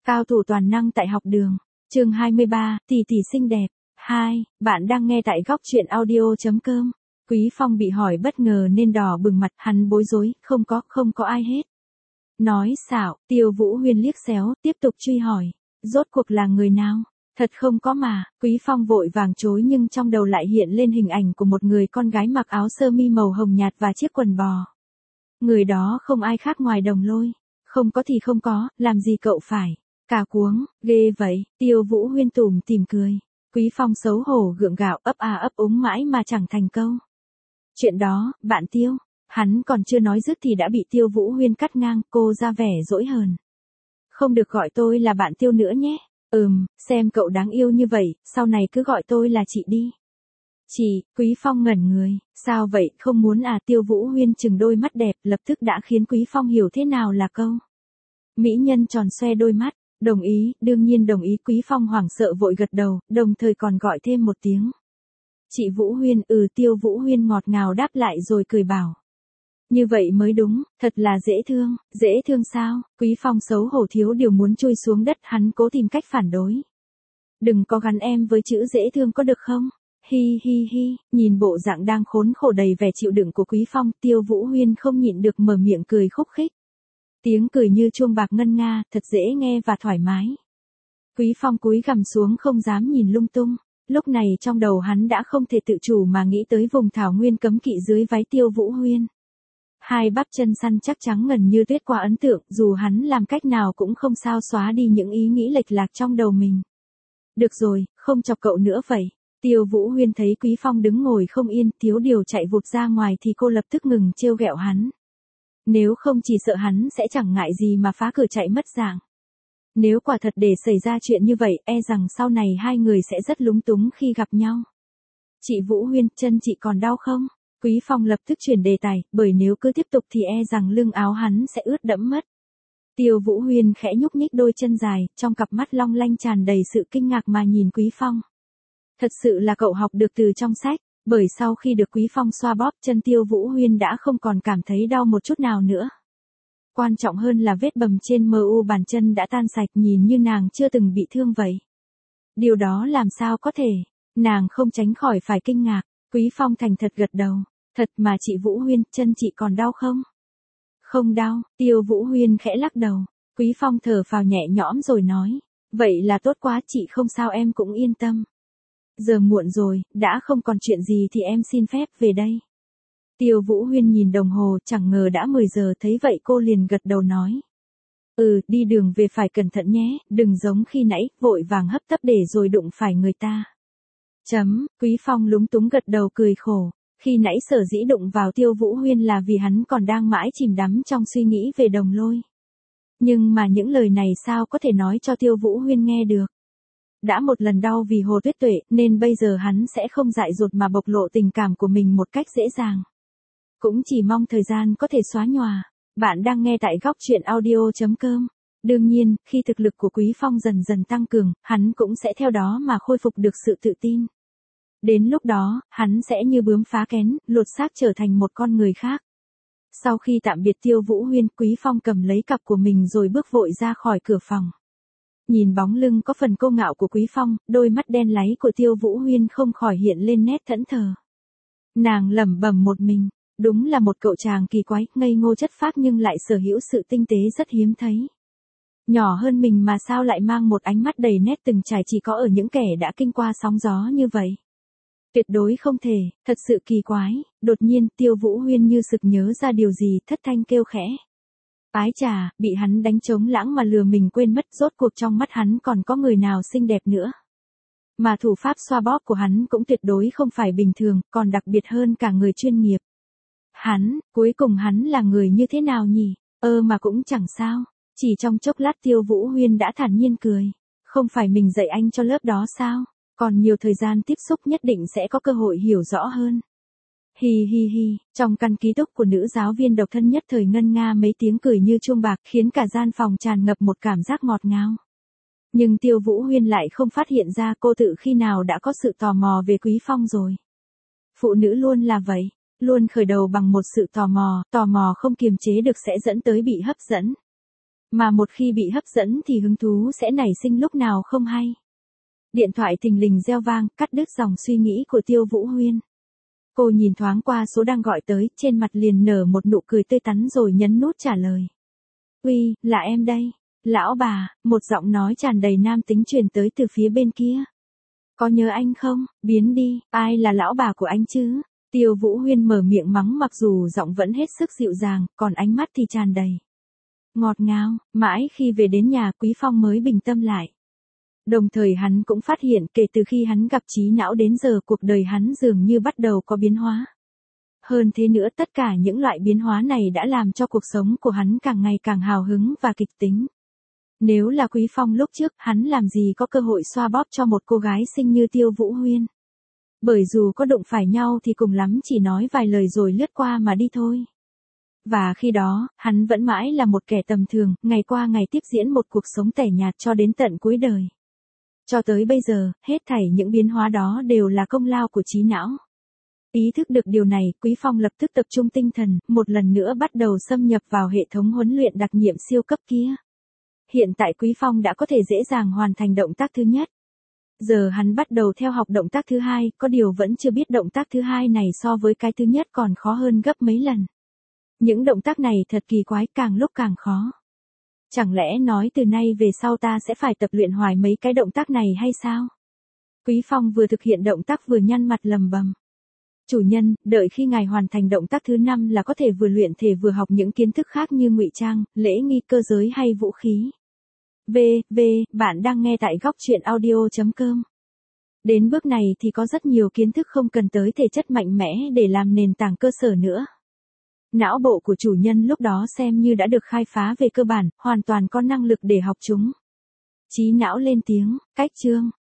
Cao thủ toàn năng tại học đường. Chương 23, tỷ tỷ xinh đẹp. 2, bạn đang nghe tại góc truyện audio.com. Quý Phong bị hỏi bất ngờ nên đỏ bừng mặt, hắn bối rối, không có ai hết. Nói xạo, Tiêu Vũ Huyên liếc xéo, tiếp tục truy hỏi. Rốt cuộc là người nào? Thật không có mà, Quý Phong vội vàng chối nhưng trong đầu lại hiện lên hình ảnh của một người con gái mặc áo sơ mi màu hồng nhạt và chiếc quần bò. Người đó không ai khác ngoài Đồng Lôi. Không có thì không có, làm gì cậu phải. Cả cuống, ghê vậy, Tiêu Vũ Huyên tủm tỉm cười. Quý Phong xấu hổ gượng gạo ấp a ấp úng mãi mà chẳng thành câu. Chuyện đó, bạn Tiêu, hắn còn chưa nói dứt thì đã bị Tiêu Vũ Huyên cắt ngang, cô ra vẻ dỗi hờn. Không được gọi tôi là bạn Tiêu nữa nhé. Xem cậu đáng yêu như vậy, sau này cứ gọi tôi là chị đi. Chị, Quý Phong ngẩn người, sao vậy, không muốn à? Tiêu Vũ Huyên chừng đôi mắt đẹp, lập tức đã khiến Quý Phong hiểu thế nào là câu. Mỹ nhân tròn xoe đôi mắt, đồng ý, đương nhiên đồng ý. Quý Phong hoảng sợ vội gật đầu, đồng thời còn gọi thêm một tiếng. Chị Vũ Huyên, Tiêu Vũ Huyên ngọt ngào đáp lại rồi cười bảo. Như vậy mới đúng, thật là dễ thương sao? Quý Phong xấu hổ thiếu điều muốn chui xuống đất, hắn cố tìm cách phản đối. Đừng có gắn em với chữ dễ thương có được không? Hi, nhìn bộ dạng đang khốn khổ đầy vẻ chịu đựng của Quý Phong, Tiêu Vũ Huyên không nhịn được mở miệng cười khúc khích. Tiếng cười như chuông bạc ngân nga, thật dễ nghe và thoải mái. Quý Phong cúi gằm xuống không dám nhìn lung tung. Lúc này trong đầu hắn đã không thể tự chủ mà nghĩ tới vùng thảo nguyên cấm kỵ dưới váy Tiêu Vũ Huyên. Hai bắp chân săn chắc trắng ngần như tuyết qua ấn tượng, dù hắn làm cách nào cũng không sao xóa đi những ý nghĩ lệch lạc trong đầu mình. Được rồi, không chọc cậu nữa vậy. Tiêu Vũ Huyên thấy Quý Phong đứng ngồi không yên, thiếu điều chạy vụt ra ngoài thì cô lập tức ngừng trêu ghẹo hắn. Nếu không chỉ sợ hắn sẽ chẳng ngại gì mà phá cửa chạy mất dạng. Nếu quả thật để xảy ra chuyện như vậy, e rằng sau này hai người sẽ rất lúng túng khi gặp nhau. Chị Vũ Huyên, chân chị còn đau không? Quý Phong lập tức chuyển đề tài, bởi nếu cứ tiếp tục thì e rằng lưng áo hắn sẽ ướt đẫm mất. Tiêu Vũ Huyên khẽ nhúc nhích đôi chân dài, trong cặp mắt long lanh tràn đầy sự kinh ngạc mà nhìn Quý Phong. Thật sự là cậu học được từ trong sách, bởi sau khi được Quý Phong xoa bóp, chân Tiêu Vũ Huyên đã không còn cảm thấy đau một chút nào nữa. Quan trọng hơn là vết bầm trên mu bàn chân đã tan sạch, nhìn như nàng chưa từng bị thương vậy. Điều đó làm sao có thể? Nàng không tránh khỏi phải kinh ngạc. Quý Phong thành thật gật đầu. Thật mà chị Vũ Huyên, chân chị còn đau không? Không đau, Tiêu Vũ Huyên khẽ lắc đầu. Quý Phong thở phào nhẹ nhõm rồi nói. Vậy là tốt quá, chị không sao, em cũng yên tâm. Giờ muộn rồi, đã không còn chuyện gì thì em xin phép về đây. Tiêu Vũ Huyên nhìn đồng hồ, chẳng ngờ đã 10 giờ, thấy vậy cô liền gật đầu nói. Đi đường về phải cẩn thận nhé, đừng giống khi nãy, vội vàng hấp tấp để rồi đụng phải người ta. Quý Phong lúng túng gật đầu cười khổ. Khi nãy sở dĩ đụng vào Tiêu Vũ Huyên là vì hắn còn đang mãi chìm đắm trong suy nghĩ về Đồng Lôi. Nhưng mà những lời này sao có thể nói cho Tiêu Vũ Huyên nghe được. Đã một lần đau vì Hồ Tuyết Tuệ, nên bây giờ hắn sẽ không dại dột mà bộc lộ tình cảm của mình một cách dễ dàng. Cũng chỉ mong thời gian có thể xóa nhòa. Bạn đang nghe tại góc truyện audio.com. Đương nhiên, khi thực lực của Quý Phong dần dần tăng cường, hắn cũng sẽ theo đó mà khôi phục được sự tự tin. Đến lúc đó, hắn sẽ như bướm phá kén, lột xác trở thành một con người khác. Sau khi tạm biệt Tiêu Vũ Huyên, Quý Phong cầm lấy cặp của mình rồi bước vội ra khỏi cửa phòng. Nhìn bóng lưng có phần cô ngạo của Quý Phong, đôi mắt đen láy của Tiêu Vũ Huyên không khỏi hiện lên nét thẫn thờ. Nàng lẩm bẩm một mình, đúng là một cậu chàng kỳ quái, ngây ngô chất phác nhưng lại sở hữu sự tinh tế rất hiếm thấy. Nhỏ hơn mình mà sao lại mang một ánh mắt đầy nét từng trải chỉ có ở những kẻ đã kinh qua sóng gió như vậy. Tuyệt đối không thể, thật sự kỳ quái. Đột nhiên Tiêu Vũ Huyên như sực nhớ ra điều gì, thất thanh kêu khẽ. Ái chà, bị hắn đánh trống lãng mà lừa mình quên mất, rốt cuộc trong mắt hắn còn có người nào xinh đẹp nữa. Mà thủ pháp xoa bóp của hắn cũng tuyệt đối không phải bình thường, còn đặc biệt hơn cả người chuyên nghiệp. Cuối cùng hắn là người như thế nào nhỉ? Mà cũng chẳng sao. Chỉ trong chốc lát Tiêu Vũ Huyên đã thản nhiên cười. Không phải mình dạy anh cho lớp đó sao? Còn nhiều thời gian tiếp xúc nhất định sẽ có cơ hội hiểu rõ hơn. Hi, trong căn ký túc của nữ giáo viên độc thân nhất thời ngân nga mấy tiếng cười như chuông bạc khiến cả gian phòng tràn ngập một cảm giác ngọt ngào. Nhưng Tiêu Vũ Huyên lại không phát hiện ra cô tự khi nào đã có sự tò mò về Quý Phong rồi. Phụ nữ luôn là vậy, luôn khởi đầu bằng một sự tò mò không kiềm chế được sẽ dẫn tới bị hấp dẫn. Mà một khi bị hấp dẫn thì hứng thú sẽ nảy sinh lúc nào không hay. Điện thoại thình lình reo vang, cắt đứt dòng suy nghĩ của Tiêu Vũ Huyên. Cô nhìn thoáng qua số đang gọi tới, trên mặt liền nở một nụ cười tươi tắn rồi nhấn nút trả lời. Uy, là em đây. Lão bà, một giọng nói tràn đầy nam tính truyền tới từ phía bên kia. Có nhớ anh không? Biến đi, ai là lão bà của anh chứ? Tiêu Vũ Huyên mở miệng mắng mặc dù giọng vẫn hết sức dịu dàng, còn ánh mắt thì tràn đầy ngọt ngào. Mãi khi về đến nhà Quý Phong mới bình tâm lại. Đồng thời hắn cũng phát hiện kể từ khi hắn gặp trí não đến giờ cuộc đời hắn dường như bắt đầu có biến hóa. Hơn thế nữa tất cả những loại biến hóa này đã làm cho cuộc sống của hắn càng ngày càng hào hứng và kịch tính. Nếu là Quý Phong lúc trước, hắn làm gì có cơ hội xoa bóp cho một cô gái xinh như Tiêu Vũ Huyên. Bởi dù có đụng phải nhau thì cùng lắm chỉ nói vài lời rồi lướt qua mà đi thôi. Và khi đó, hắn vẫn mãi là một kẻ tầm thường, ngày qua ngày tiếp diễn một cuộc sống tẻ nhạt cho đến tận cuối đời. Cho tới bây giờ, hết thảy những biến hóa đó đều là công lao của trí não. Ý thức được điều này, Quý Phong lập tức tập trung tinh thần, một lần nữa bắt đầu xâm nhập vào hệ thống huấn luyện đặc nhiệm siêu cấp kia. Hiện tại Quý Phong đã có thể dễ dàng hoàn thành động tác thứ nhất. Giờ hắn bắt đầu theo học động tác thứ hai, có điều vẫn chưa biết động tác thứ hai này so với cái thứ nhất còn khó hơn gấp mấy lần. Những động tác này thật kỳ quái, càng lúc càng khó. Chẳng lẽ nói từ nay về sau ta sẽ phải tập luyện hoài mấy cái động tác này hay sao? Quý Phong vừa thực hiện động tác vừa nhăn mặt lầm bầm. Chủ nhân, đợi khi ngài hoàn thành động tác thứ 5 là có thể vừa luyện thể vừa học những kiến thức khác như ngụy trang, lễ nghi cơ giới hay vũ khí. Bạn đang nghe tại góc truyện audio.com. Đến bước này thì có rất nhiều kiến thức không cần tới thể chất mạnh mẽ để làm nền tảng cơ sở nữa. Não bộ của chủ nhân lúc đó xem như đã được khai phá về cơ bản, hoàn toàn có năng lực để học chúng. Trí não lên tiếng, cách chương,